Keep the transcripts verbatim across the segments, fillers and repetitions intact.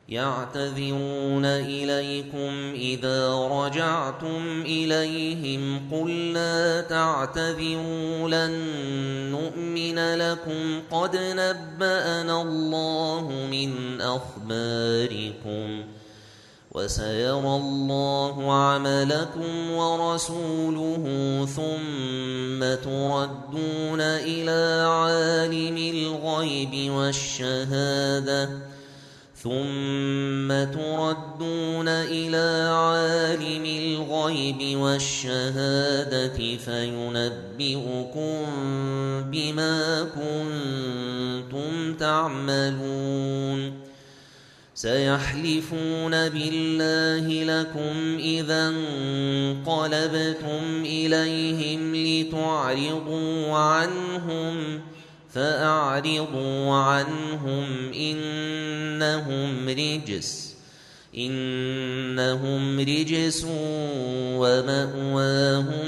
يعتذرون إليكم إذا رجعتم إليهم قل لا تعتذروا لن نؤمن لكم قد نبأنا الله من أخباركم وسيرى الله عملكم ورسوله ثم تردون إلى عالم الغيب والشهادة ثم تردون إلى عالم الغيب والشهادة فينبئكم بما كنتم تعملون سيحلفون بالله لكم إذا انقلبتم إليهم لتعرضوا عنهم فأعرضوا عنهم إنهم رجس إنهم رجس ومأواهم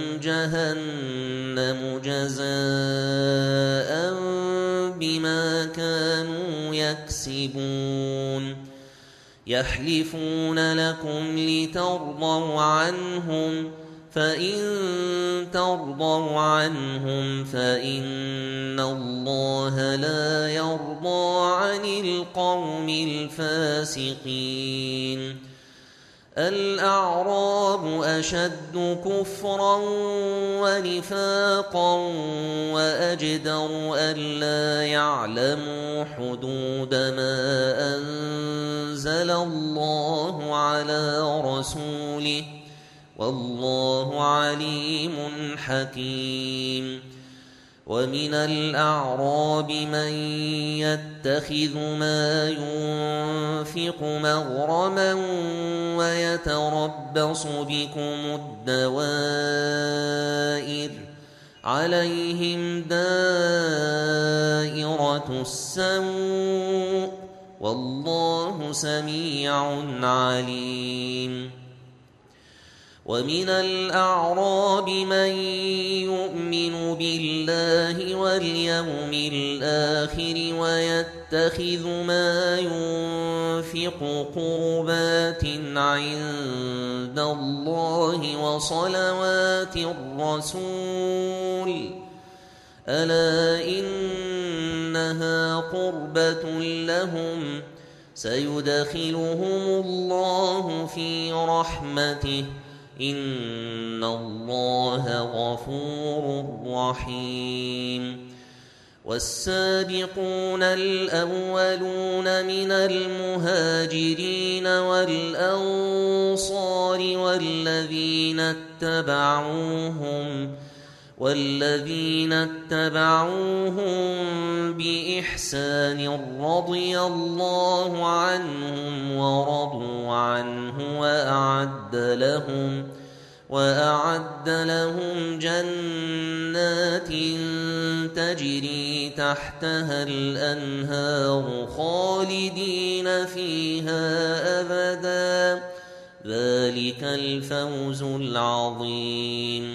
جهنم جزاء بما كانوا يكسبون يحلفون لكم لترضوا عنهم فإن ترضوا عنهم فإن الله لا يرضى عن القوم الفاسقين الأعراب أشد كفرا ونفاقا وأجدر ألا يعلموا حدود ما أنزل الله على رسوله والله عليم حكيم ومن الأعراب من يتخذ ما ينفق مغرما ويتربص بكم الدوائر عليهم دائرة السوء والله سميع عليم ومن الأعراب من يؤمن بالله واليوم الآخر ويتخذ ما ينفق قربات عند الله وصلوات الرسول ألا إنها قربة لهم سيدخلهم الله في رحمته إن الله غفور رحيم والسابقون الأولون من المهاجرين والأنصار والذين اتبعوهم والذين اتبعوهم بإحسان رضي الله عنهم ورضوا عنه وأعد لهم وأعد لهم جنات تجري تحتها الأنهار خالدين فيها أبدا ذلك الفوز العظيم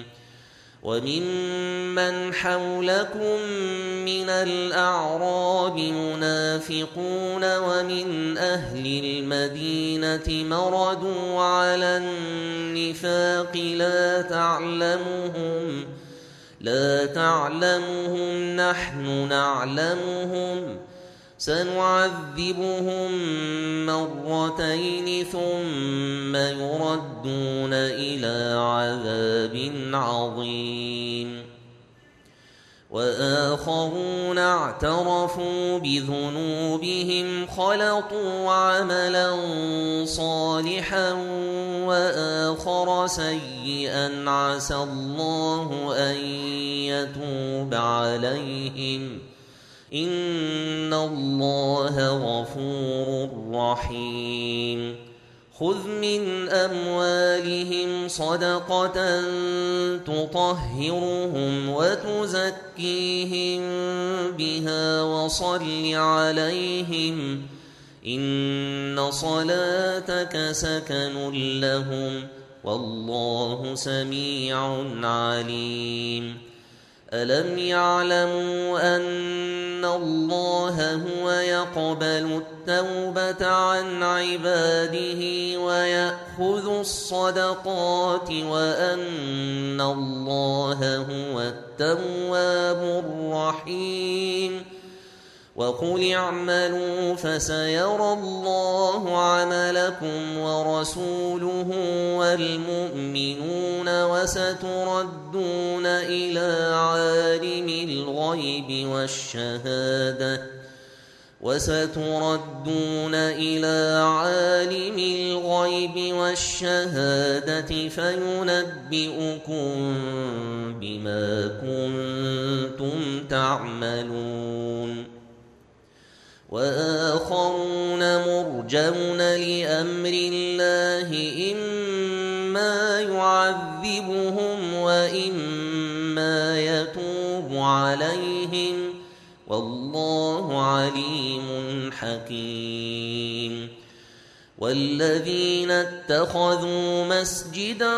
وممن حولكم من الأعراب منافقون ومن أهل المدينة مردوا على النفاق لا تعلمهم لا تعلمهم نحن نعلمهم سنعذبهم مرتين ثم يردون إلى عذاب عظيم وآخرون اعترفوا بذنوبهم خلطوا عملا صالحا وآخر سيئا عسى الله أن يتوب عليهم إن الله غفور رحيم خذ من أموالهم صدقة تطهرهم وتزكيهم بها وصل عليهم إن صلاتك سكن لهم والله سميع عليم ألم يعلموا أن الله هو يقبل التوبة عن عباده ويأخذ الصدقات وأن الله هو التواب الرحيم وقل اعملوا فسيرى الله عملكم ورسوله والمؤمنون وستردون إلى عالم الغيب والشهادة وستردون إلى عالم الغيب والشهادة فينبئكم بما كنتم تعملون وآخرون مرجون لأمر الله إما يعذبهم وإما يتوب عليهم والله عليم حكيم والذين اتخذوا مسجدا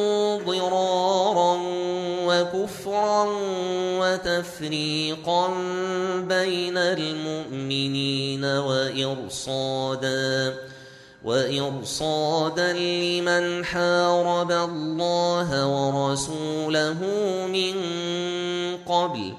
ضرارا وكفرا وتفريقا بين المؤمنين وإرصادا وإرصادا لمن حارب الله ورسوله من قبل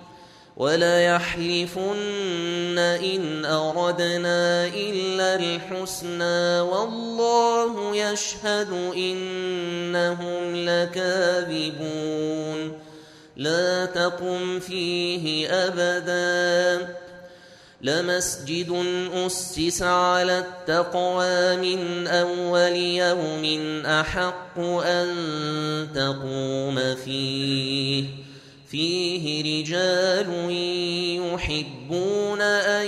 وليحلفن إن أردنا إلا الحسنى والله يشهد إنهم لكاذبون لا تقم فيه أبدا لمسجد أسس على التقوى من أول يوم أحق أن تقوم فيه فيه رجال يحبون أن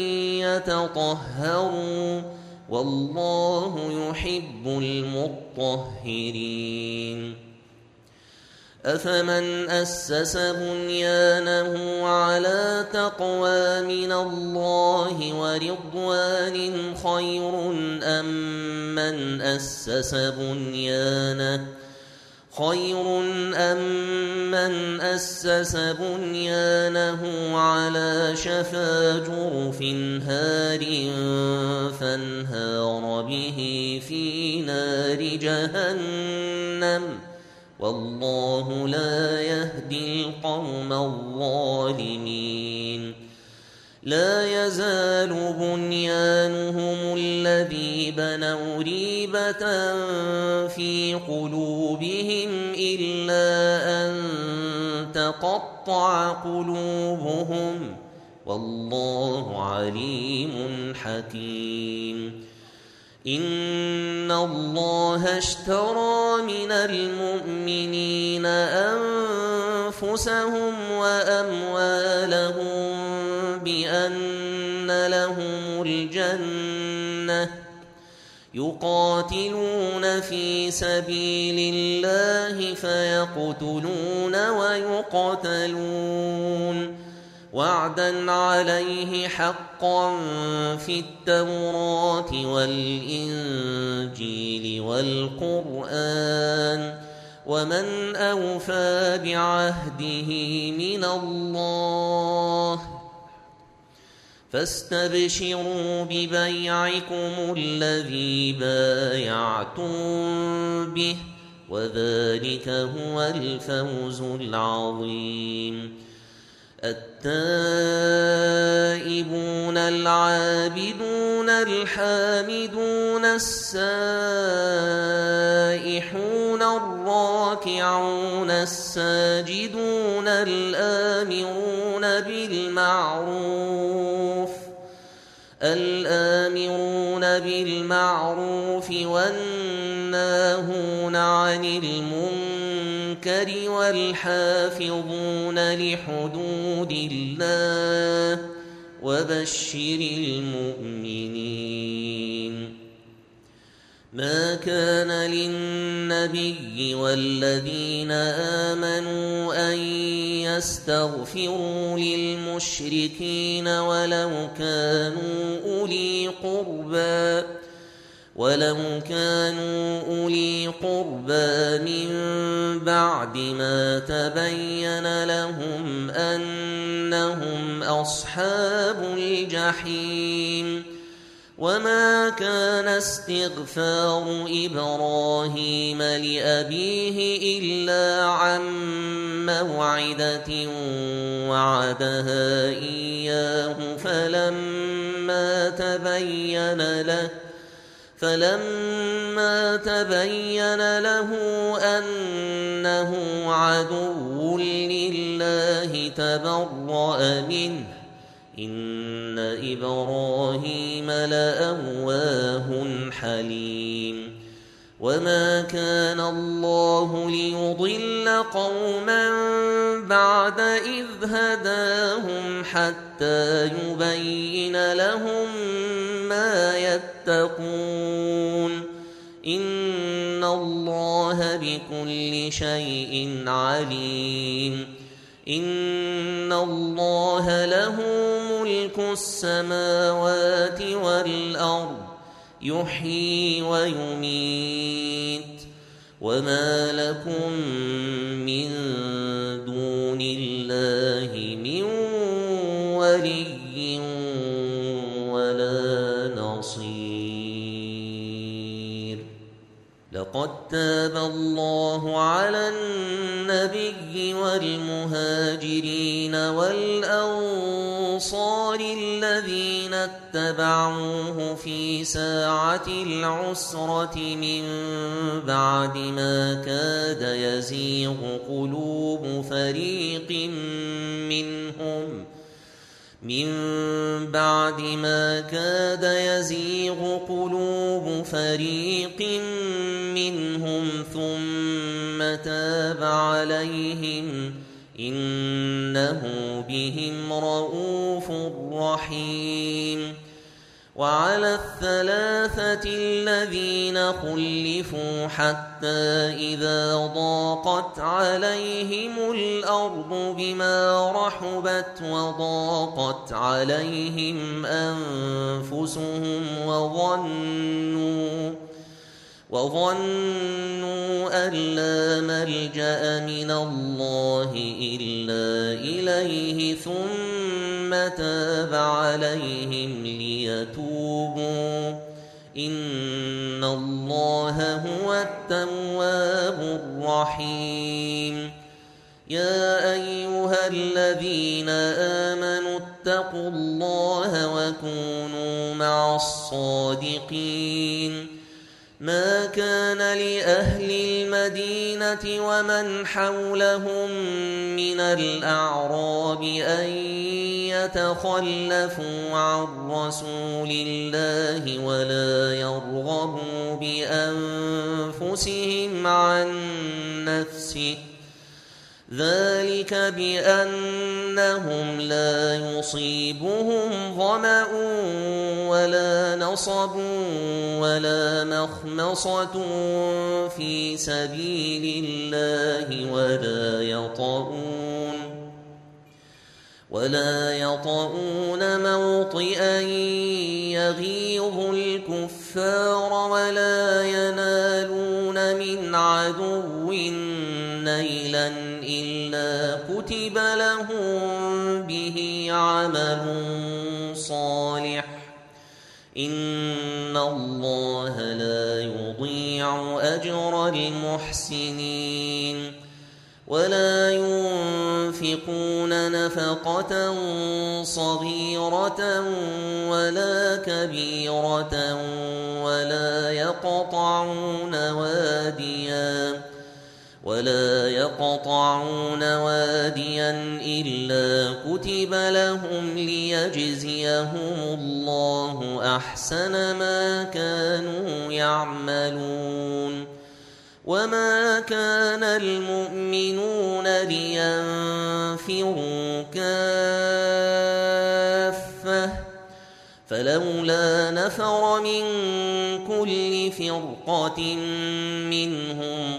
يتطهروا والله يحب المطهرين أفمن أسس بنيانه على تقوى من الله ورضوان خير أم من أسس بنيانه خير أم من أسس بنيانه على شفا جرف هار فانهار به في نار جهنم والله لا يهدي القوم الظالمين لا يزال بنيانهم الذي بنوا ريبة في قلوبهم إلا أن تقطع قلوبهم والله عليم حكيم إن الله اشترى من المؤمنين أنفسهم وأموالهم بأن لهم الجنة يقاتلون في سبيل الله فيقتلون ويقتلون وعدا عليه حقا في التوراة والإنجيل والقرآن ومن أوفى بعهده من الله فاستبشروا ببيعكم الذي بايعتم به وذلك هو الفوز العظيم التائبون العابدون الحامدون السائحون الراكعون الساجدون الآمرون بالمعروف الآمرون بالمعروف والناهون عن المنكر والحافظون لحدود الله وبشر المؤمنين ما كان للنبي والذين آمنوا أن يستغفروا للمشركين ولو كانوا أولي قربى ولو كانوا أولي قربى من بعد ما تبين لهم أنهم أصحاب الجحيم وما كان استغفار إبراهيم لأبيه إلا عن موعدة وعدها إياه فلما تبين له فلما تبين له أنه عدو لله تبرأ منه إن إبراهيم لأواه حليم وما كان الله ليضل قوما بعد إذ هداهم حتى يبين لهم ما يتقون إن الله بكل شيء عليم إن الله له ملك السماوات والأرض يحيي ويميت وما لكم من دون الله من ولي ولا نصير لقد تاب الله على النبي والمهاجرين والأنصار الذين اتبعوه في ساعة العسرة من بعد ما كاد يزيغ قلوب فريق منهم من بعد ما كاد يزيغ قلوب فريق منهم ثم تاب عليهم إنه بهم رءوف رحيم وعلى الثلاثة الذين خلفوا حتى إذا ضاقت عليهم الأرض بما رحبت وضاقت عليهم أنفسهم وظنوا وظنوا أن لا ملجأ من الله إلا إليه ثم تاب عليهم ليتوبوا إن الله هو التواب الرحيم يا أيها الذين آمنوا اتقوا الله وكونوا مع الصادقين ما كان لأهل المدينة ومن حولهم من الأعراب أن يتخلفوا عن رسول الله ولا يرغبوا بأنفسهم عن نفسه ذلك بأنهم لا يصيبهم ظمأ ولا نصب ولا مخمصة في سبيل الله ولا يطؤون ولا يطؤون موطئا يغيظ الكفار ولا ينالون من عدو نيلا إلا كتب لهم به عمل صالح إن الله لا يضيع أجر المحسنين ولا ينفقون نفقة صغيرة ولا كبيرة ولا يقطعون واديا ولا يقطعون واديا إلا كتب لهم ليجزيهم الله أحسن ما كانوا يعملون وما كان المؤمنون لينفروا كافة فلولا نفر من كل فرقة منهم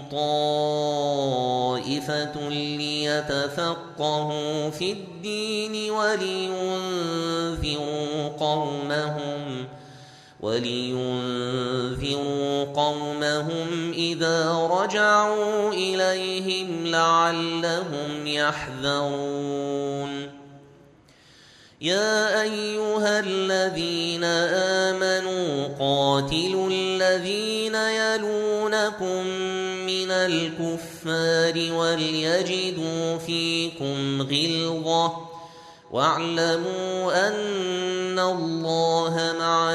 طائفة ليتفقهوا في الدين ولينذروا قومهم ولينذروا قومهم إذا رجعوا إليهم لعلهم يحذرون يا أيها الذين آمنوا قاتلوا الذين يلونكم من الكفار وليجدوا فيكم غلظة واعلموا أن الله مع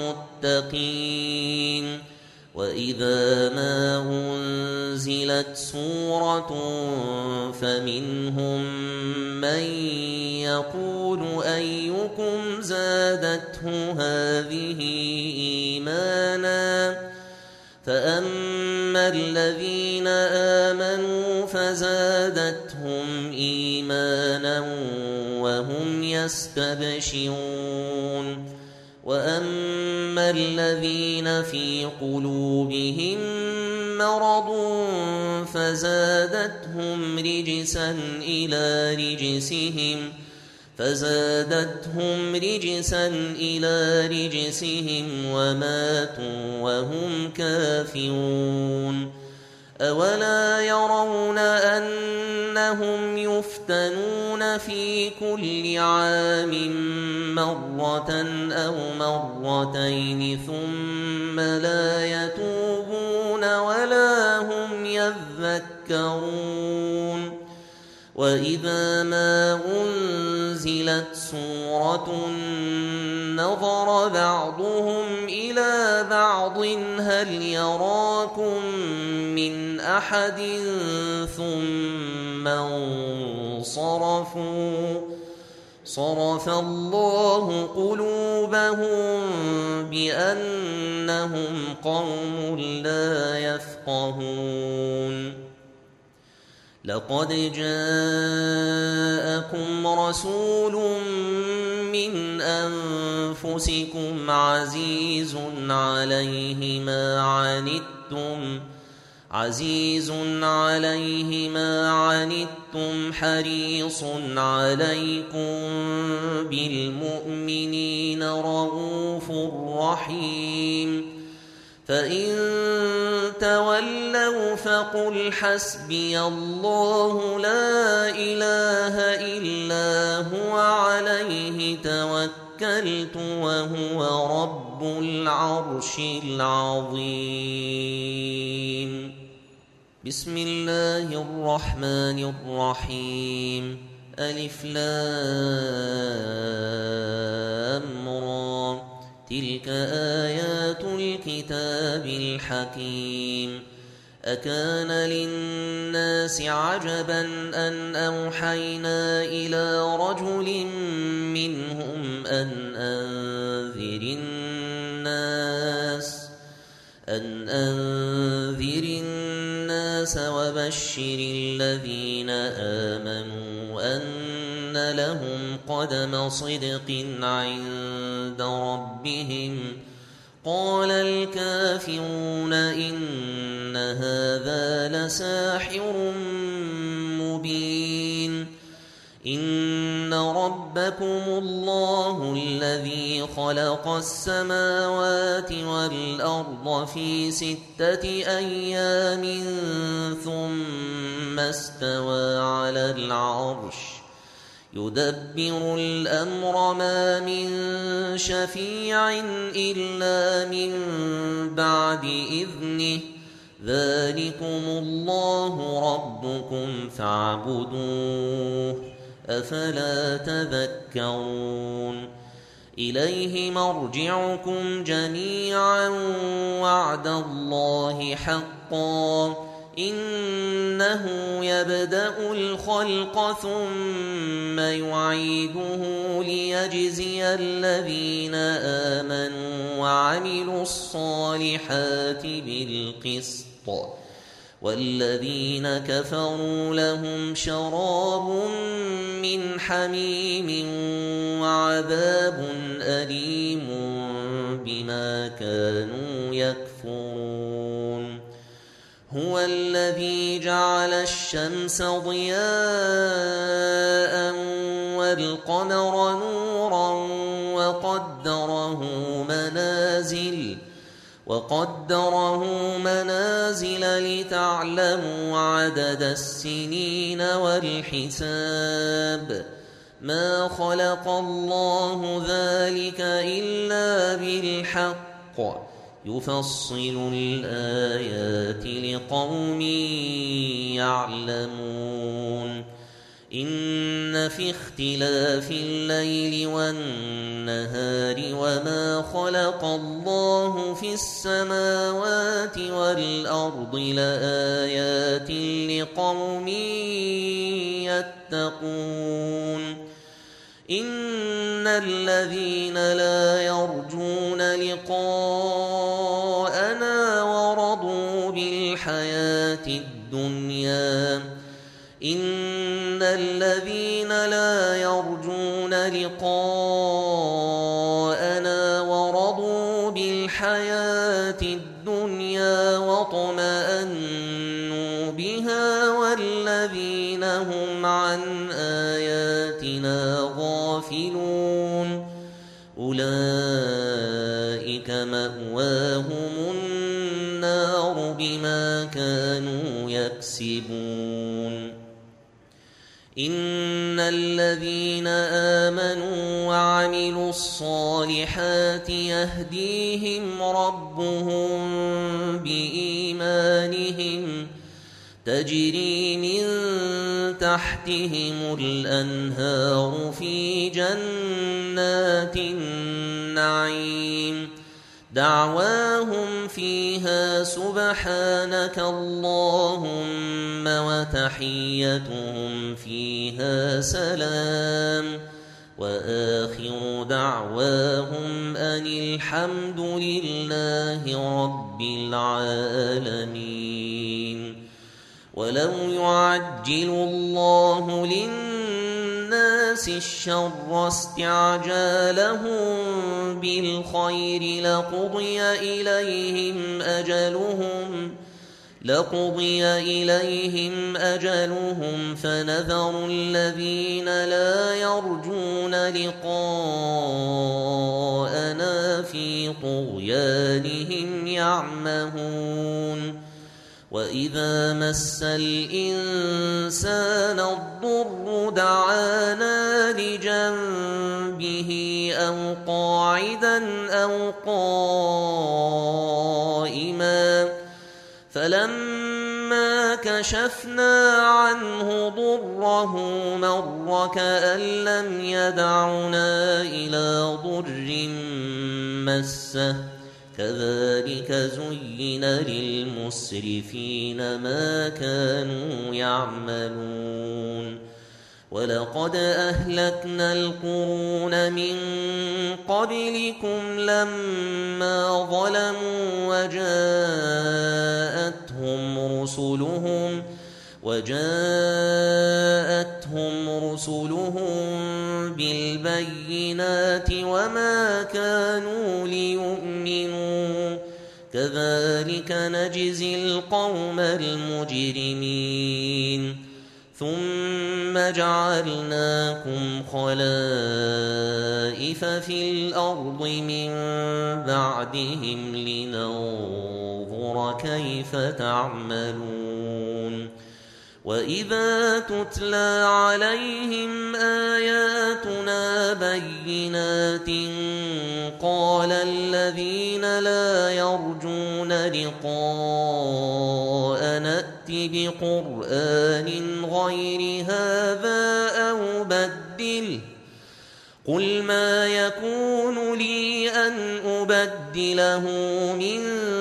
المتقين وإذا ما أنزلت سورة فمنهم من يقول أيكم زادته هذه إيمانا فأما الذين آمنوا فزادتهم إيمانا وهم يستبشرون وأما الذين في قلوبهم مرض فزادتهم رجسا إلى رجسهم فزادتهم رجسا إلى رجسهم وماتوا وهم كافرون أولا يرون أنهم يفتنون في كل عام مرة أو مرتين ثم لا يتوبون ولا هم يذكرون وإذا ما أنزلت سورة نظر بعضهم إلى بعض هل يراكم من أحد ثم انصرفوا صرف الله قلوبهم بأنهم قوم لا يفقهون لقد جاءكم رسول من أنفسكم عزيز عليه ما عنتم عزيز عليه ما عنتم حريص عليكم بالمؤمنين رؤوف رحيم فإن تولوا فقل حسبي الله لا إله إلا هو عليه توكلت وهو رب العرش العظيم بسم الله الرحمن الرحيم ألف لام را تلك آيات الكتاب الحكيم أكان للناس عجبا أن أوحينا إلى رجل منهم أن أنذر الناس أن أنذر الناس وبشر الذين آمنوا أن لهم قدم صدق عند ربهم قال الكافرون إن هذا لساحر مبين إن ربكم الله الذي خلق السماوات والأرض في ستة أيام ثم استوى على العرش يدبر الأمر ما من شفيع إلا من بعد إذنه ذلكم الله ربكم فاعبدوه أفلا تذكرون إليه مرجعكم جميعا وعد الله حقا إنه يبدأ الخلق ثم يعيده ليجزي الذين آمنوا وعملوا الصالحات بالقسط والذين كفروا لهم شراب من حميم وعذاب أليم بما كانوا يكفرون هو الذي جعل الشمس ضياء والقمر نورا وقدره منازل وقدره منازل لتعلموا عدد السنين والحساب ما خلق الله ذلك إلا بالحق يفصل الآيات لقوم يعلمون إن في اختلاف الليل والنهار وما خلق الله في السماوات والأرض لآيات لقوم يتقون إن الذين لا يرجون لقاءنا ورضوا بالحياة الدنيا إن الذين لا يرجون لقاءنا ورضوا بالحياة الدنيا واطمأنوا بها والذين هم عن آياتنا غافلون أولئك مأواهم النار بما كانوا يكسبون إن الذين آمنوا وعملوا الصالحات يهديهم ربهم بإيمانهم تجري من تحتهم الأنهار في جنات النعيم دعواهم فيها سبحانك اللهم وتحيتهم فيها سلام وآخر دعواهم أن الحمد لله رب العالمين ولو يعجل الله للناس الشر استعجالهم بالخير لقضي إليهم أجلهم لقضي إليهم أجلهم فنذر الذين لا يرجون لقاءنا في طغيانهم يعمهون وإذا مس الإنسان الضر دعانا لجنبه أو قاعدا أو قائما فلما كشفنا عنه ضره مر كأن لم يدعنا إلى ضر مسه كذلك زين للمسرفين ما كانوا يعملون ولقد أهلكنا القرون من قبلكم لما ظلموا وجاءتهم رسلهم وجاءتهم رسلهم بالبينات وما كانوا ليؤمنوا كذلك نجزي القوم المجرمين ثم جعلناكم خلائف في الأرض من بعدهم لننظر كيف تعملون وإذا تتلى عليهم آياتنا بينات قال الذين لا يرجون لقاءنا ائت بقرآن غير هذا أو بدله قل ما يكون لي أن أبدله من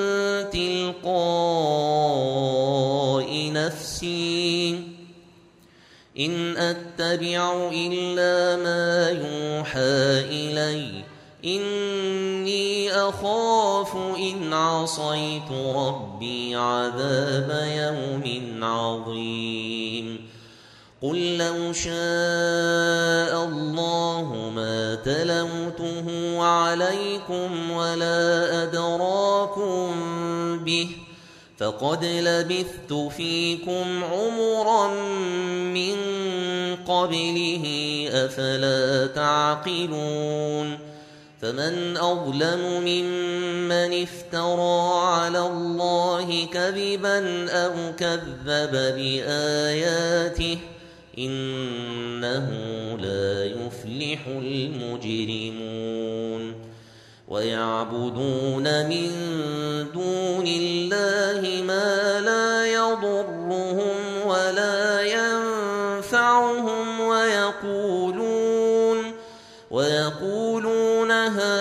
تلقاء نفسي إن أتبع إلا ما يوحى إلي إني أخاف إن عصيت ربي عذاب يوم عظيم قل لو شاء الله ما تلوته عليكم ولا أدراكم به فقد لبثت فيكم عمرا من قبله أفلا تعقلون فمن أظلم ممن افترى على الله كذبا أو كذب بآياته إنه لا يفلح المجرمون ويعبدون من دون الله ما لا يضرهم ولا ينفعهم ويقولون ويقولون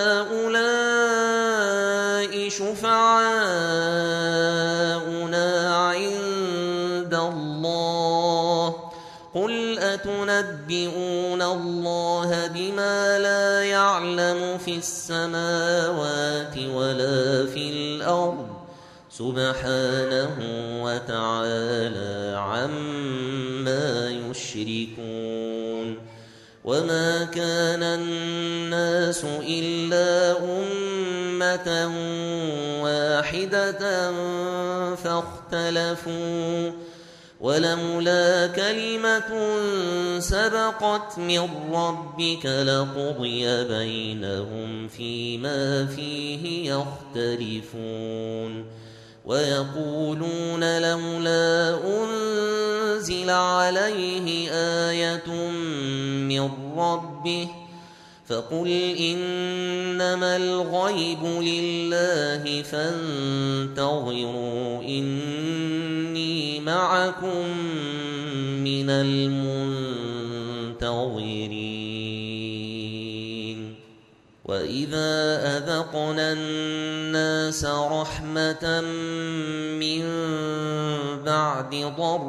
هؤلاء شفعاؤنا عند الله قل أتنبئون الله بما لا يعلم في السماوات ولا في الأرض سبحانه وتعالى عما يشركون وما كان الناس إلا أمة واحدة فاختلفوا ولولا كلمة سبقت من ربك لقضي بينهم فيما فيه يختلفون ويقولون لولا أنزل عليه آية من ربه فقل إنما الغيب لله فانتظروا إني معكم من المنتظرين وإذا أذقنا الناس رحمة من بعد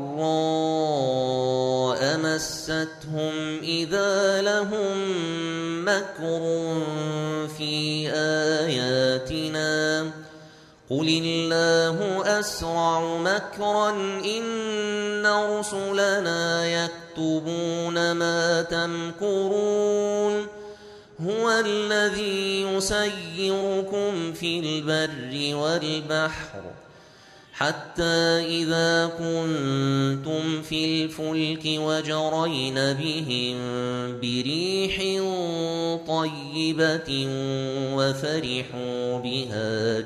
ضراء مستهم إذا لهم مكر في آياتنا قل الله أسرع مكرا إن رسلنا يكتبون ما تمكرون هو الذي يسيركم في البر والبحر حتى إذا كنتم في الفلك وجرين بهم بريح طيبة وفرحوا بها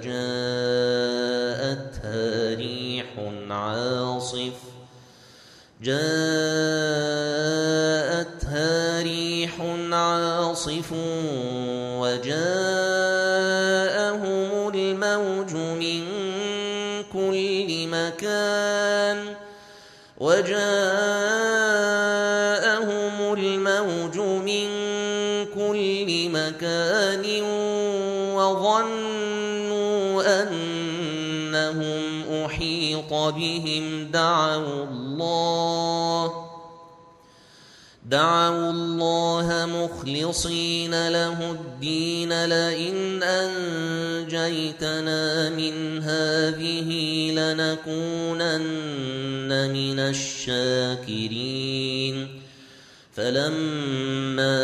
جاءتها ريح عاصف جاءتها ريح عاصف وجاءهم الموج من كل مكان وجاءهم الموج من كل مكان وظنوا أنهم أحيط بهم دعوا الله دعوا الله مخلصين له الدين لئن أنجيتنا من هذه لنكونن من الشاكرين فلما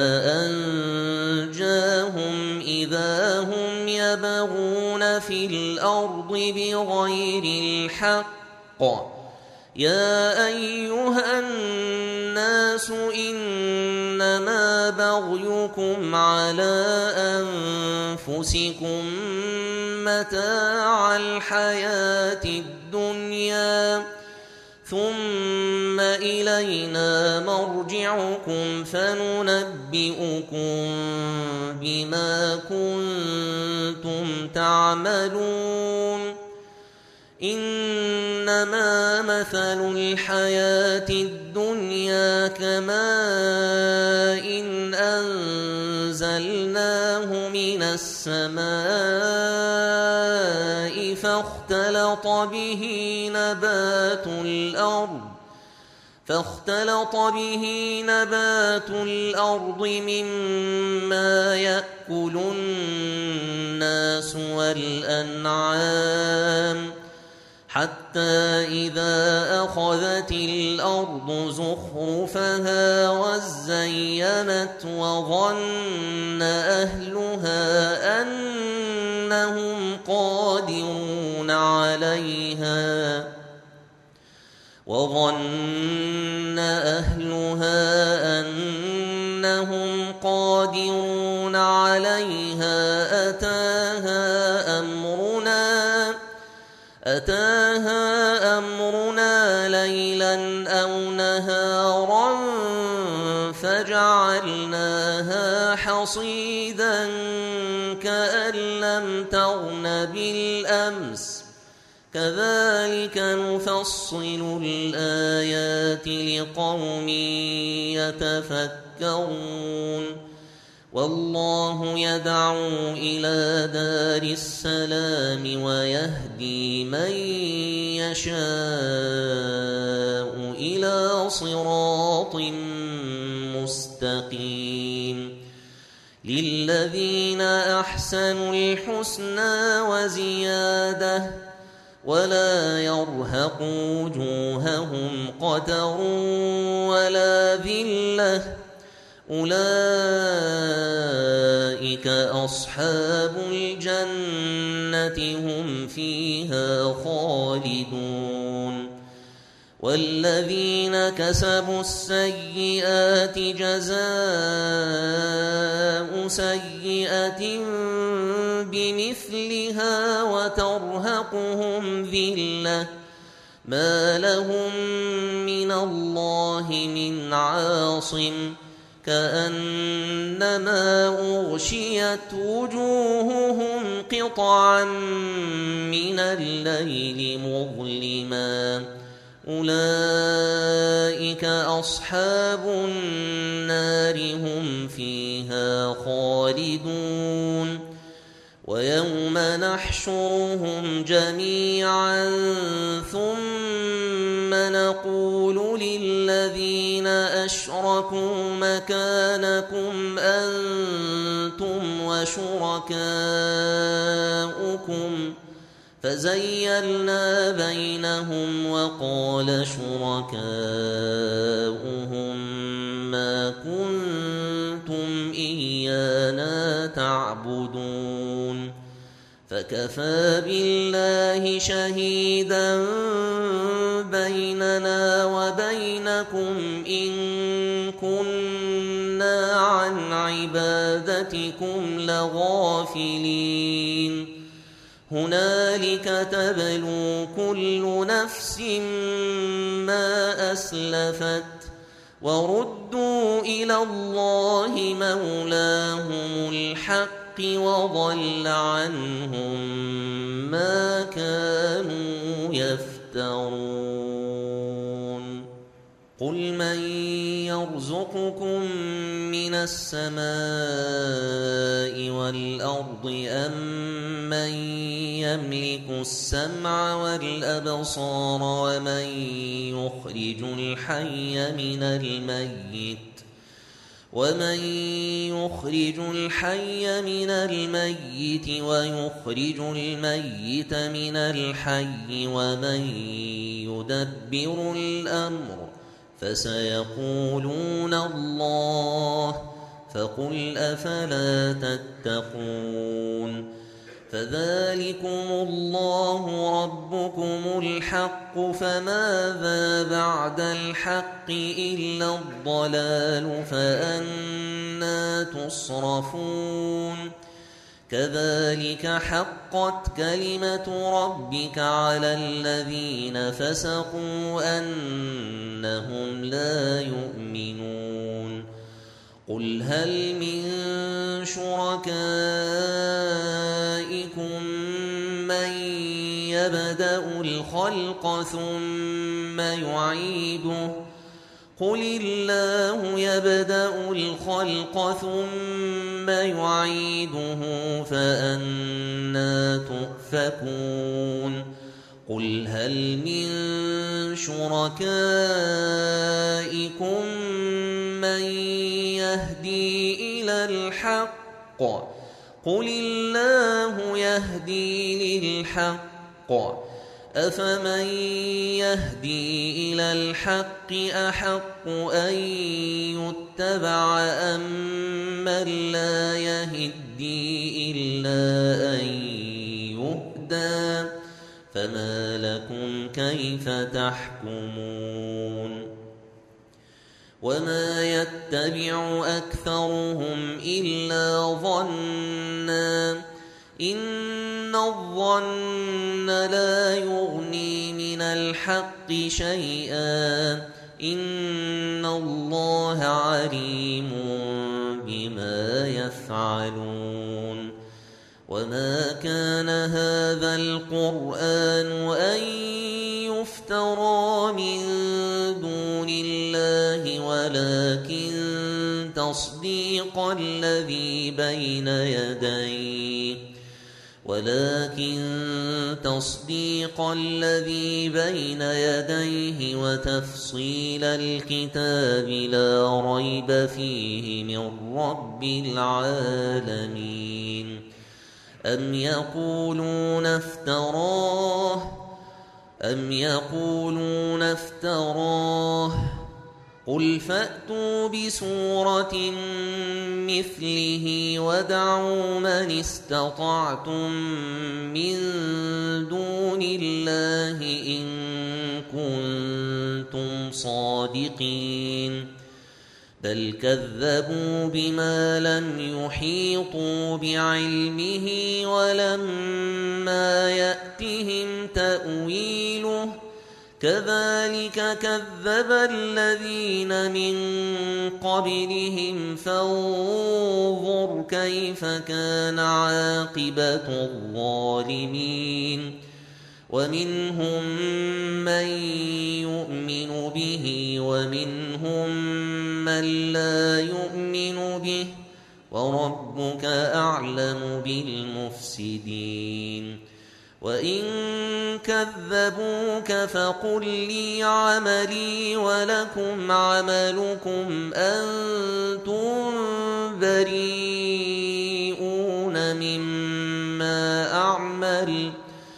أنجاهم إذا هم يبغون في الأرض بغير الحق يا أيها الناس إنما بغيكم على أنفسكم متاع الحياة الدنيا ثم إلينا مرجعكم فننبئكم بما كنتم تعملون إنما مثل الحياة الدنيا كماء إن أنزلناه من السماء فاختلط به نبات الأرض فاختلط به نبات الأرض مما يأكل الناس والأنعام حتى إذا أخذت الأرض زخرفها وزينت وظن أهلها أنهم قادرون عليها وظن أهلها أنهم قادرون عليها أتاها أمرنا ليلا أو نهارا فجعلناها حصيدا كأن لم تغن بالأمس كذلك نفصل الآيات لقوم يتفكرون والله يدعو إلى دار السلام ويهدي من يشاء إلى صراط مستقيم للذين أحسنوا الحسنى وزيادة ولا يرهق وجوههم قتر ولا ذلة أولئك أصحاب الجنة هم فيها خالدون والذين كسبوا السيئات جزاء سيئة بمثلها وترهقهم ذلة ما لهم من الله من عاصم كأنما أغشيت وجوههم قطعا من الليل مظلما أولئك أصحاب النار هم فيها خالدون ويوم نحشرهم جميعا ثم نقول للذين أشركوا مكانكم أنتم وشركاؤكم فزيلنا بينهم وقال شركاؤهم ما كنتم إيانا تعبدون فكفى بالله شهيدا بيننا وبينكم إن كنا عن عبادتكم لغافلين هنالك تبلو كل نفس ما أسلفت وردوا إلى الله مولاهم الحق وضل عنهم ما كانوا يفترون قل من يرزقكم من السماء والأرض أم من يملك السمع والأبصار ومن يخرج الحي من الميت ومن يخرج الحي من الميت ويخرج الميت من الحي ومن يدبر الأمر فسيقولون الله فقل أفلا تتقون فذلكم الله ربكم الحق فماذا بعد الحق إلا الضلال فأنى تصرفون كذلك حقت كلمة ربك على الذين فسقوا أنهم لا يؤمنون قل هل من شركائكم من يبدأ الخلق ثم يعيده قل الله يبدأ الخلق ثم يعيده فأنى تؤفكون قل هل من شركائكم من يهدي إلى الحق قل الله يهدي للحق أفمن يهدي إلى الحق أحق أن يتبع أم من لا يهدي إلا أن يهدى فما لكم كيف تحكمون وما يتبع أكثرهم إلا ظنا إن الظن لا يغني من الحق شيئا إن الله عليم بما يفعلون وما كان هذا القرآن أن يفترى من دون الله ولكن تصديق الذي بين يديه ولكن تصديق الذي بين يديه وتفصيل الكتاب لا ريب فيه من رب العالمين أم يقولون افتراه أم يقولون افتراه قل فأتوا بسورة مثله وادعوا من استطعتم من دون الله إن كنتم صادقين بل كذبوا بما لم يحيطوا بعلمه ولما يأتهم تأويله كذلك كذب الذين من قبلهم فانظر كيف كان عاقبة الظالمين ومنهم من يؤمن به ومنهم من لا يؤمن به وربك أعلم بالمفسدين وإن كذبوك فقل لي عملي ولكم عملكم أنتم بريئون مما أعمل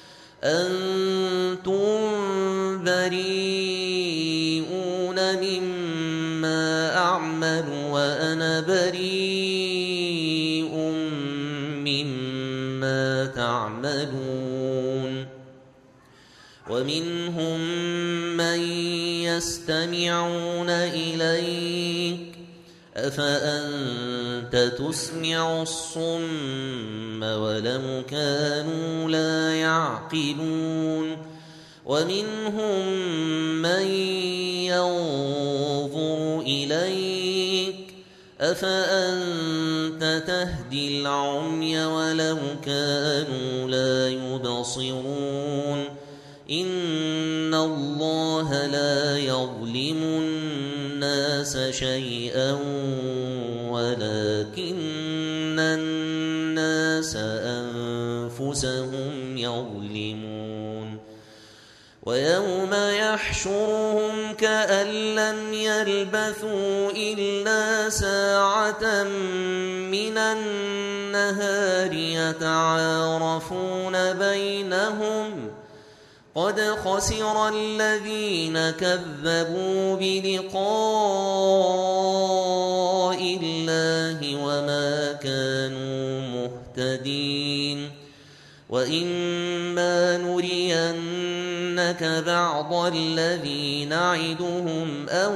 أنتم بريئون مما أعمل وأنا بريء مما تعملون ومنهم من يستمعون إليك أفأنت تسمع الصم ولو كانوا لا يعقلون ومنهم من ينظر إليك أفأنت تهدي العمي ولو كانوا لا يبصرون إن الله لا يظلم الناس شيئا ولكن الناس أنفسهم يظلمون ويوم يحشرهم كأن لم يلبثوا إلا ساعة من النهار يتعارفون بينهم قد خسر الذين كذبوا بلقاء الله وما كانوا مهتدين وإما نرينك بعض الذي نعدهم أو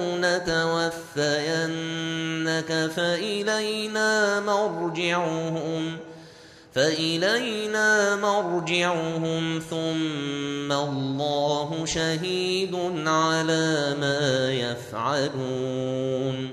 نتوفينك فإلينا مرجعهم فإلينا مرجعهم ثم الله شهيد على ما يفعلون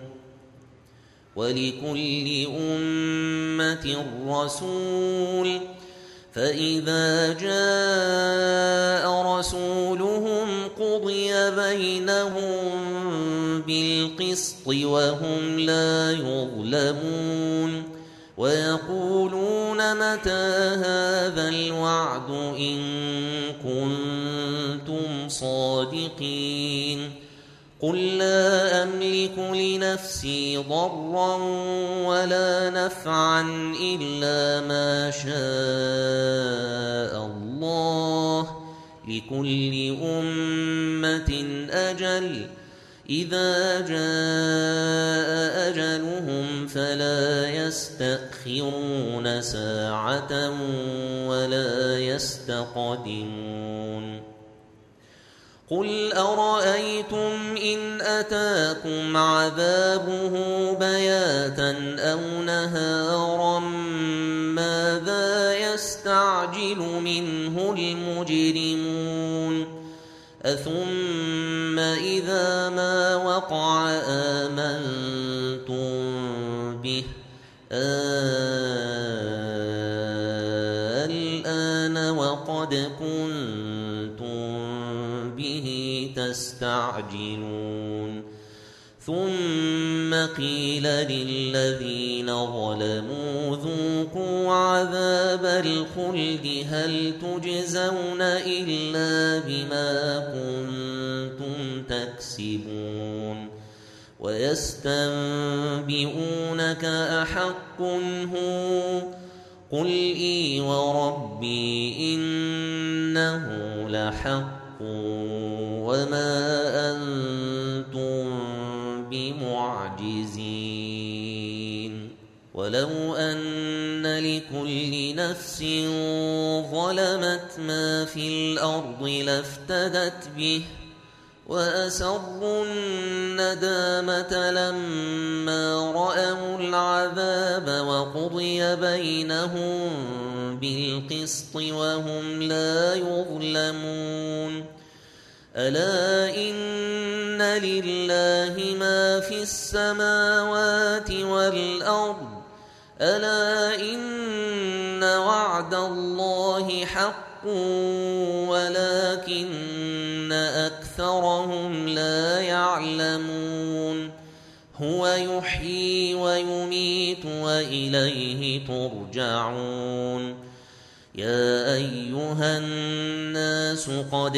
ولكل أمة رسول فإذا جاء رسولهم قضي بينهم بالقسط وهم لا يظلمون ويقولون متى هذا الوعد إن كنتم صادقين قل لا أملك لنفسي ضرا ولا نفعا إلا ما شاء الله لكل أمة أجل إذا جاء أجلهم فلا يستأخرون ساعة ولا يستقدمون قل أرأيتم إن أتاكم عذابه بياتا أو نهارا ماذا يستعجل يستعجل منه المجرمون أثم إذا ما وقع آمنتم به الآن وقد كنتم به تستعجلون ثم قيل للذين ظلموا ذوقوا عذاب الخلد هل تجزون إلا بما كنتم تكسبون ويستنبئونك أحق هو قل إي وربي إنه لحق وما أنتم بمعجزين ولو أن لكل نفس ظلمت ما في الأرض لافتدت به وأسروا الندامة لما رأوا العذاب وقضي بينهم بالقسط وهم لا يظلمون ألا إن لله ما في السماوات والأرض ألا إن وعد الله حق ولكن أكثرهم لا يعلمون هو يحيي ويميت وإليه ترجعون يا أيها الناس قد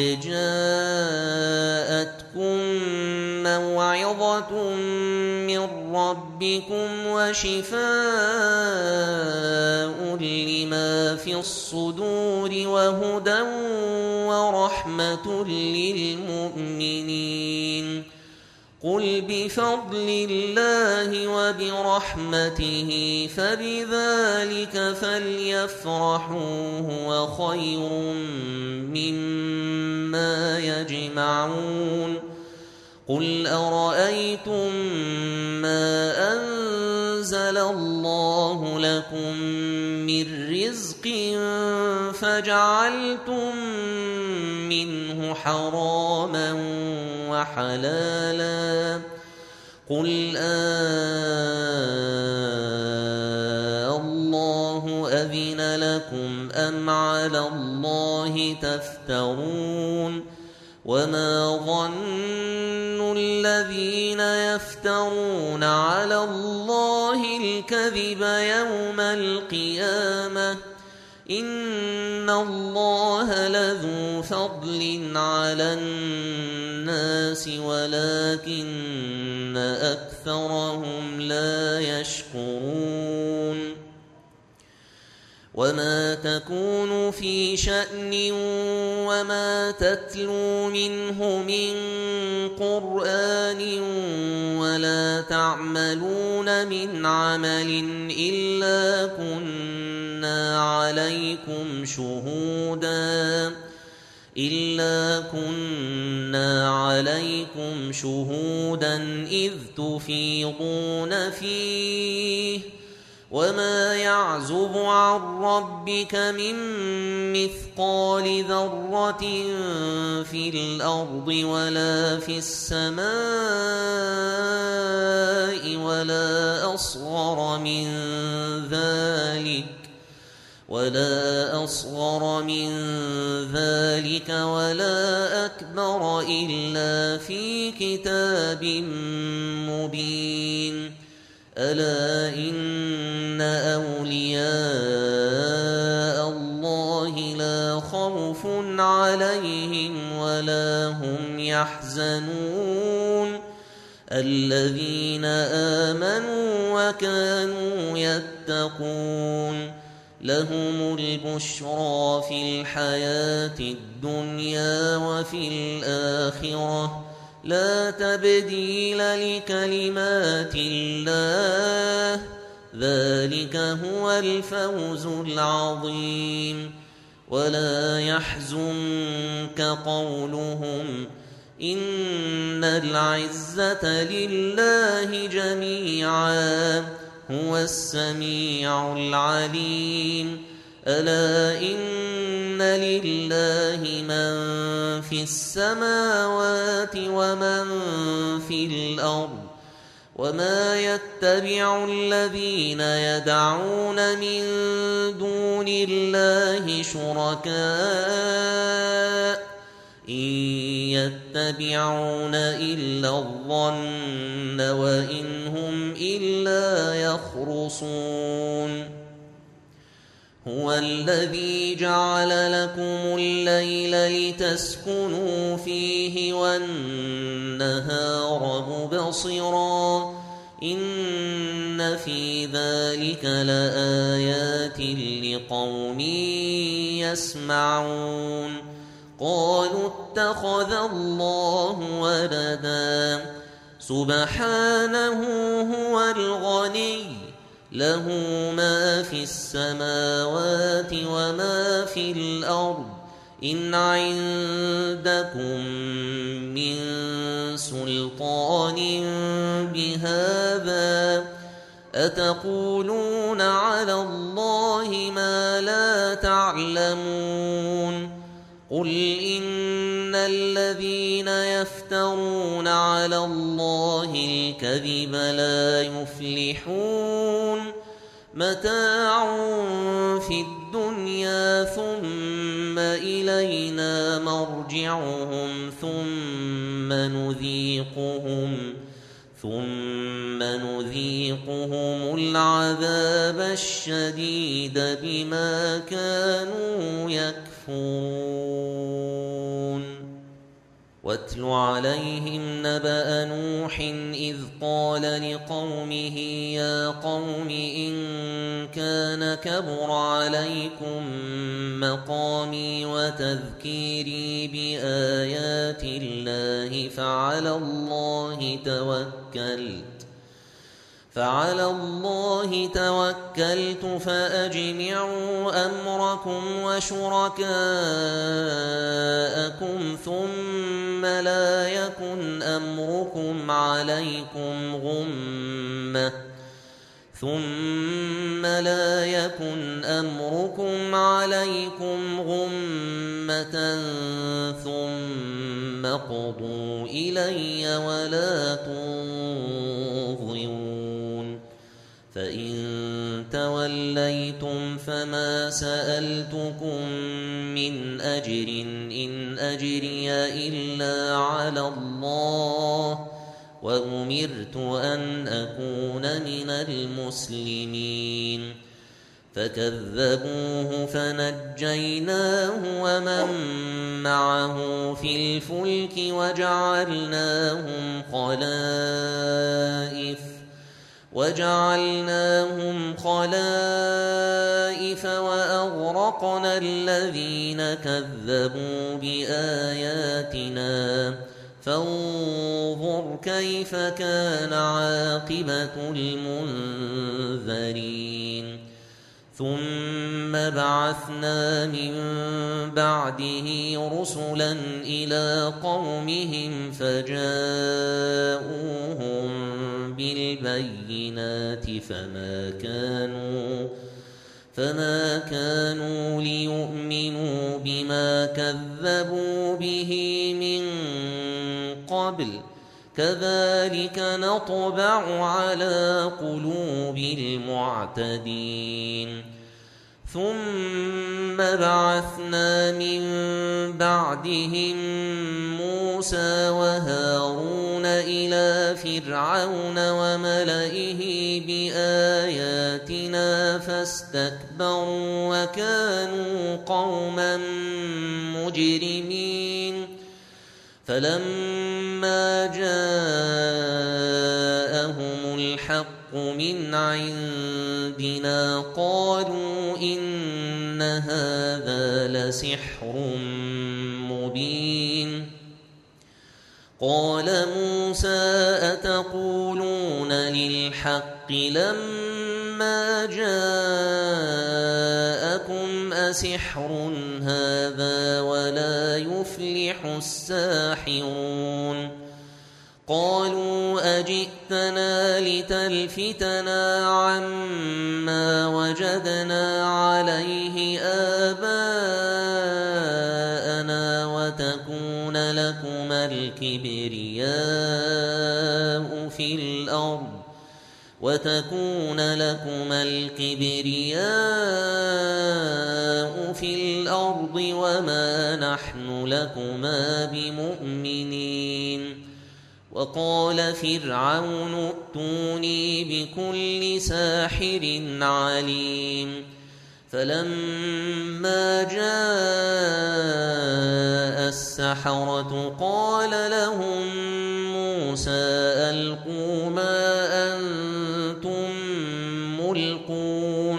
جاءتكم موعظة من ربكم وشفاء لما في الصدور وهدى ورحمة للمؤمنين قل بفضل الله وبرحمته فبذلك فليفرحوا هو خير مما يجمعون قل أرأيتم ما أنزل الله لكم من رزق فجعلتم منه حراما وحلالا قل آه الله أذن لكم أم على الله تفترون وما ظن الذين يفترون على الله الكذب يوم القيامة إن الله لذو فضل على الناس ولكن أكثرهم لا يشكرون وما تكون في شأن وما تتلو منه من قرآن ولا تعملون من عمل إلا كنا عليكم شهودا إلا كنا عليكم شهودا إذ تفيضون فيه وما يعزب عن ربك من مثقال ذرة في الأرض ولا في السماء ولا أصغر من ذلك ولا أصغر من ذلك ولا أكبر إلا في كتاب مبين ألا إن أولياء الله لا خوف عليهم ولا هم يحزنون الذين آمنوا وكانوا يتقون لهم البشرى في الحياة الدنيا وفي الآخرة لا تبديل لكلمات الله ذلك هو الفوز العظيم ولا يحزنك قولهم إن العزة لله جميعا هو السميع العليم ألا إن لله من في السماوات ومن في الأرض وما يتبع الذين يدعون من دون الله شركاء إن يتبعون إلا الظن وإن هم إلا يخرصون هو الذي جعل لكم الليل لتسكنوا فيه والنهار مبصرا إن في ذلك لآيات لقوم يسمعون قالوا اتخذ الله ولدا سبحانه هو الغني له ما في السماوات وما في الأرض إن عندكم من سلطان بهذا أتقولون على الله ما لا تعلمون قل إن الذين يفترون على الله الكذب لا يفلحون متاع في الدنيا ثم إلينا مرجعهم ثم نذيقهم ثم نذيقهم العذاب الشديد بما كانوا يكفرون واتل عليهم نبأ نوح إذ قال لقومه يا قوم إن كان كبر عليكم مقامي وتذكيري بآيات الله فعلى الله توكلت فعلى الله توكلت فأجمعوا أمركم وشركاءكم ثم لا يكن أمركم عليكم غمة ثم لا يكن أمركم عليكم غمة ثم قضوا إلي ولا تنظرون فإن توليتم فما سألتكم من أجر إن أجري إلا على الله وأمرت أن أكون من المسلمين فكذبوه فنجيناه ومن معه في الفلك وجعلناهم خلائف وجعلناهم خلائف وأغرقنا الذين كذبوا بآياتنا فانظر كيف كان عاقبة المنذرين ثم بعثنا من بعده رسلا إلى قومهم فجاءوهم بالبينات فما كانوا فما كانوا ليؤمنوا بما كذبوا به من قبل كذلك نطبع على قلوب المعتدين ثم بعثنا من بعدهم موسى وهارون إلى فرعون وملئه بآياتنا فاستكبروا وكانوا قوما مجرمين فلما جاءهم الحق من عندنا قالوا إن هذا لسحر مبين قال موسى أتقولون للحق لما جاءكم أسحر هذا ولا يفلح الساحرون قالوا أجئتنا لتلفتنا عما وجدنا عليه آباءنا وتكون لكما الكبرياء في الأرض وتكون لكما الكبرياء في الأرض وما نحن لكما بمؤمنين. وقال فرعون ائتوني بكل ساحر عليم. فلما جاء السحرة قال لهم موسى ألقوا ما أنتم ملقون.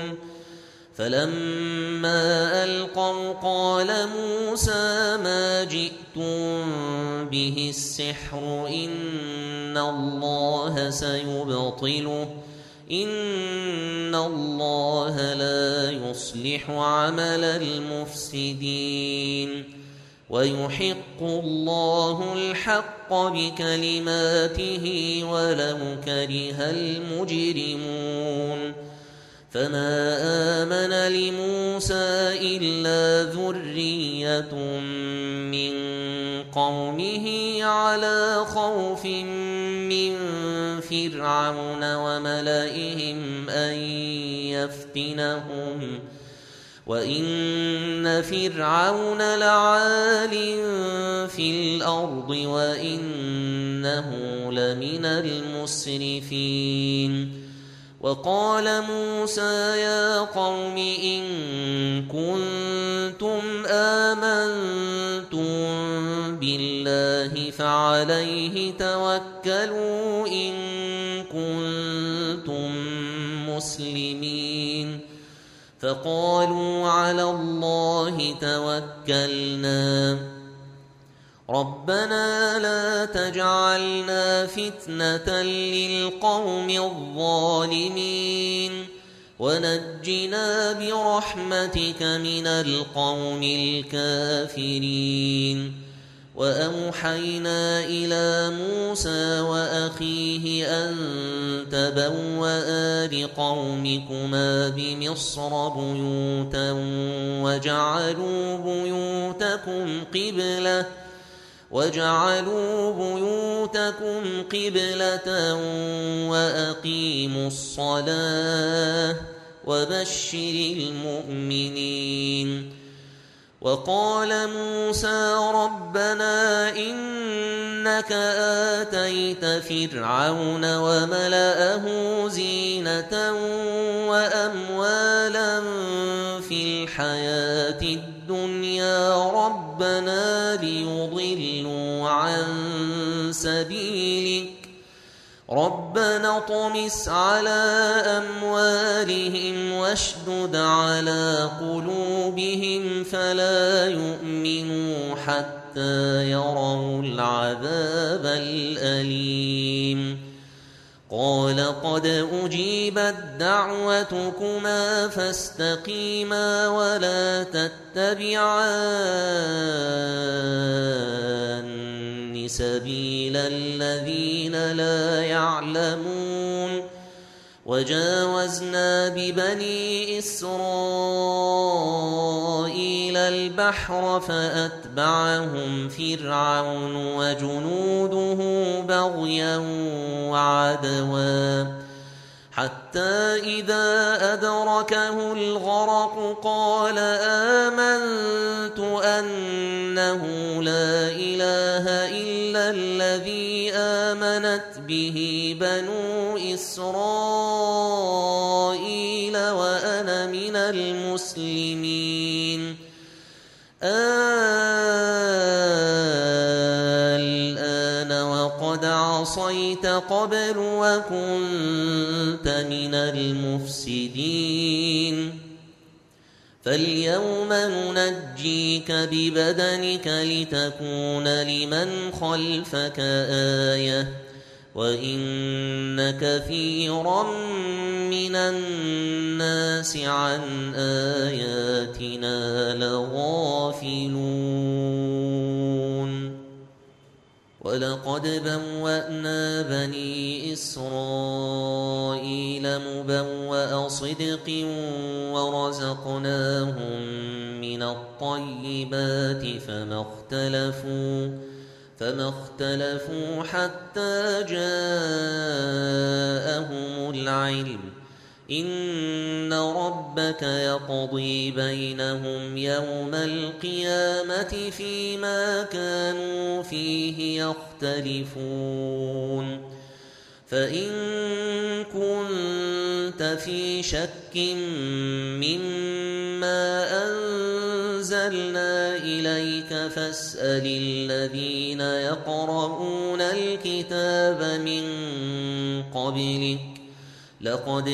فلما ألقوا قال موسى ما جئتم به السحر إن الله سيبطله إن الله لا يصلح عمل المفسدين ويحق الله الحق بكلماته ولو كره المجرمون. فما آمن لموسى إلا ذرية من قومه على خوف من فرعون وملئهم أن يفتنهم وإن فرعون لعال في الأرض وإنه لمن المسرفين. وقال موسى يا قوم إن كنتم آمنتم بالله فعليه توكلوا إن كنتم مسلمين. فقالوا على الله توكلنا ربنا لا تجعلنا فتنة للقوم الظالمين ونجنا برحمتك من القوم الكافرين. وأوحينا إلى موسى وأخيه أن تبوأ لقومكما بمصر بيوتا وجعلوا بيوتكم قبلة وجعلوا بيوتكم قبلة وأقيموا الصلاة وبشر المؤمنين. وقال موسى ربنا إنك آتيت فرعون وملأه زينة وأموالا في الحياة الدنيا ربنا ليضلوا عن سبيلك ربنا اطمس على أموالهم واشدد على قلوبهم فلا يؤمنوا حتى يروا العذاب الأليم. قال قد أجيبت دعوتكما فاستقيما ولا تتبعان سبيل الذين لا يعلمون. وجاوزنا ببني إسرائيل البحر فأتبعهم فرعون وجنوده بغيا وعدوا حتى إذا أدركه الغرق قال آمنت أنه لا إله إلا الذي آمنت به بنو إسرائيل وأنا من المسلمين. الآن وقد عصيت قبل وكنت من المفسدين فاليوم ننجيك ببدنك لتكون لمن خلفك آية وإن كثيرا من الناس عن آياتنا لغافلون. ولقد بوأنا بني إسرائيل مبوأ صدق ورزقناهم من الطيبات فما اختلفوا فما اختلفوا حتى جاءهم العلم إن ربك يقضي بينهم يوم القيامة فيما كانوا فيه يختلفون فإن كنت في شك مما أنزلنا إليك فاسأل الذين يقرؤون الكتاب من قبلك لقد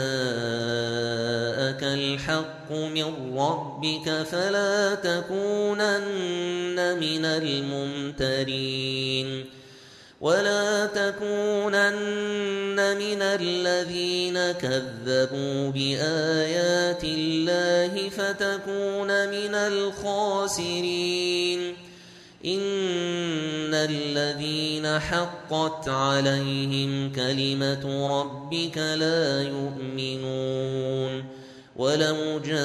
جاءك الحق من ربك فلا تكونن من الممترين ولا تكونن من الذين كذبوا بآيات الله فتكون من الخاسرين إن الذين حقت عليهم كلمة ربك لا يؤمنون ولو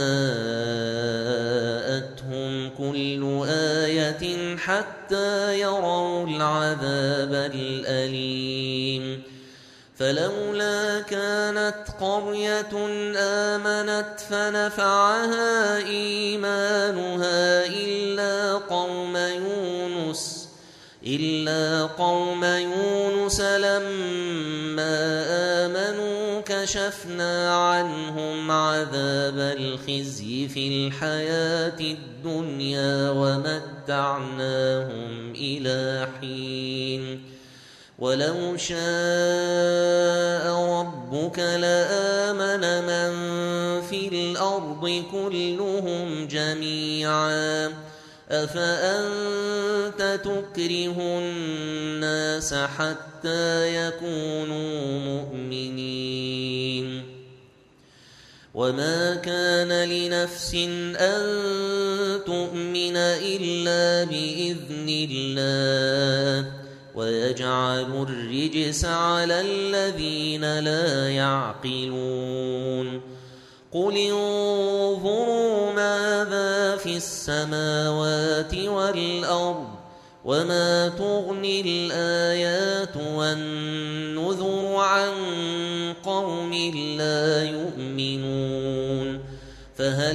جاءتهم كل آية حتى يروا العذاب الأليم فلولا كانت قرية آمنت فنفعها إيمانها إلا قوم يونس إلا قوم يونس لما آمنوا كشفنا عنهم عذاب الخزي في الحياة الدنيا ومتعناهم إلى حين ولو شاء ربك لآمن من في الأرض كلهم جميعا أفأنت تكره الناس حتى يكونوا مؤمنين وما كان لنفس أن تؤمن إلا بإذن الله ويجعل الرجس على الذين لا يعقلون قل انظروا ماذا في السماوات والأرض وما تغني الآيات والنذر عن قوم لا يؤمنون فهل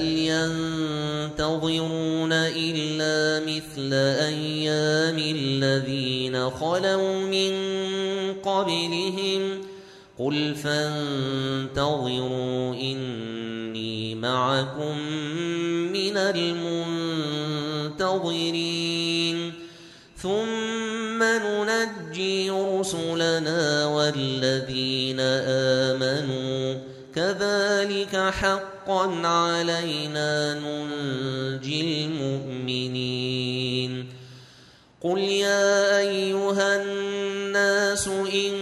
ينتظرون إلا مثل أيام الذين خلوا من قبلهم قل فانتظروا إني معكم من المنتظرين ثم ننجي رسلنا والذين آمنوا كذلك حقا علينا ننجي المؤمنين قل يا أيها الناس إن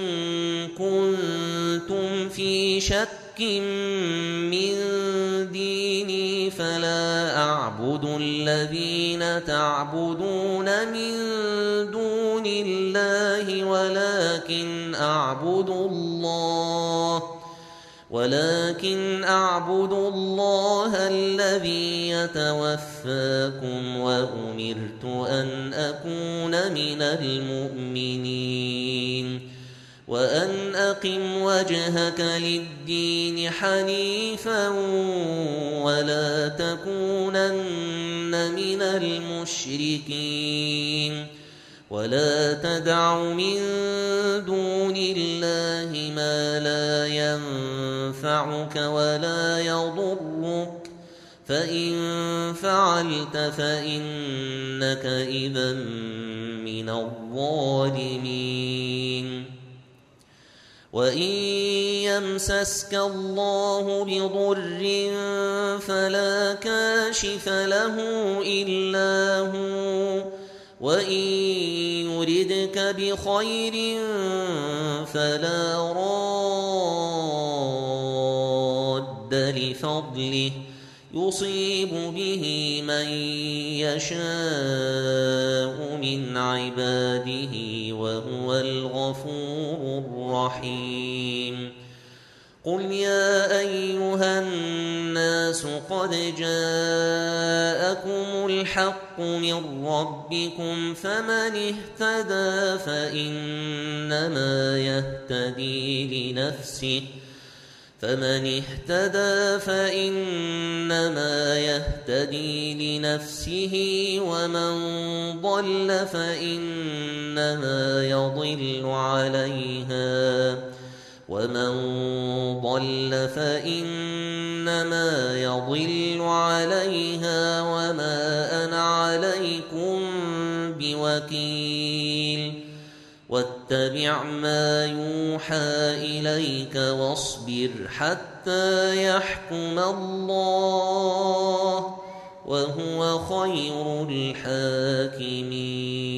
كنتم في شك من ديني فلا أعبد الذين تعبدون من دون الله ولكن أعبد الله ولكن أعبد الله الذي يتوفاكم وأمرت أن أكون من المؤمنين وأن أقم وجهك للدين حنيفا ولا تكونن من المشركين ولا تدع من دون الله ما لا ينفعك ولا يضرك فإن فعلت فإنك إذا من الظالمين وإن يمسسك الله بضر فلا كاشف له إلا هو وإن يردك بخير فلا راد لفضله يصيب به من يشاء من عباده وهو الغفور الرحيم قل يا أيها الناس قد جاءكم الحق من ربكم فمن اهتدى فإنما يهتدي لنفسه فمن اهتدى فإنما يهتدي لنفسه ومن ضل فإنما يضل عليها ومن ضل فإنما يضل عليها وما أنا عليكم بوكيل واتبع ما يوحى إليك واصبر حتى يحكم الله وهو خير الحاكمين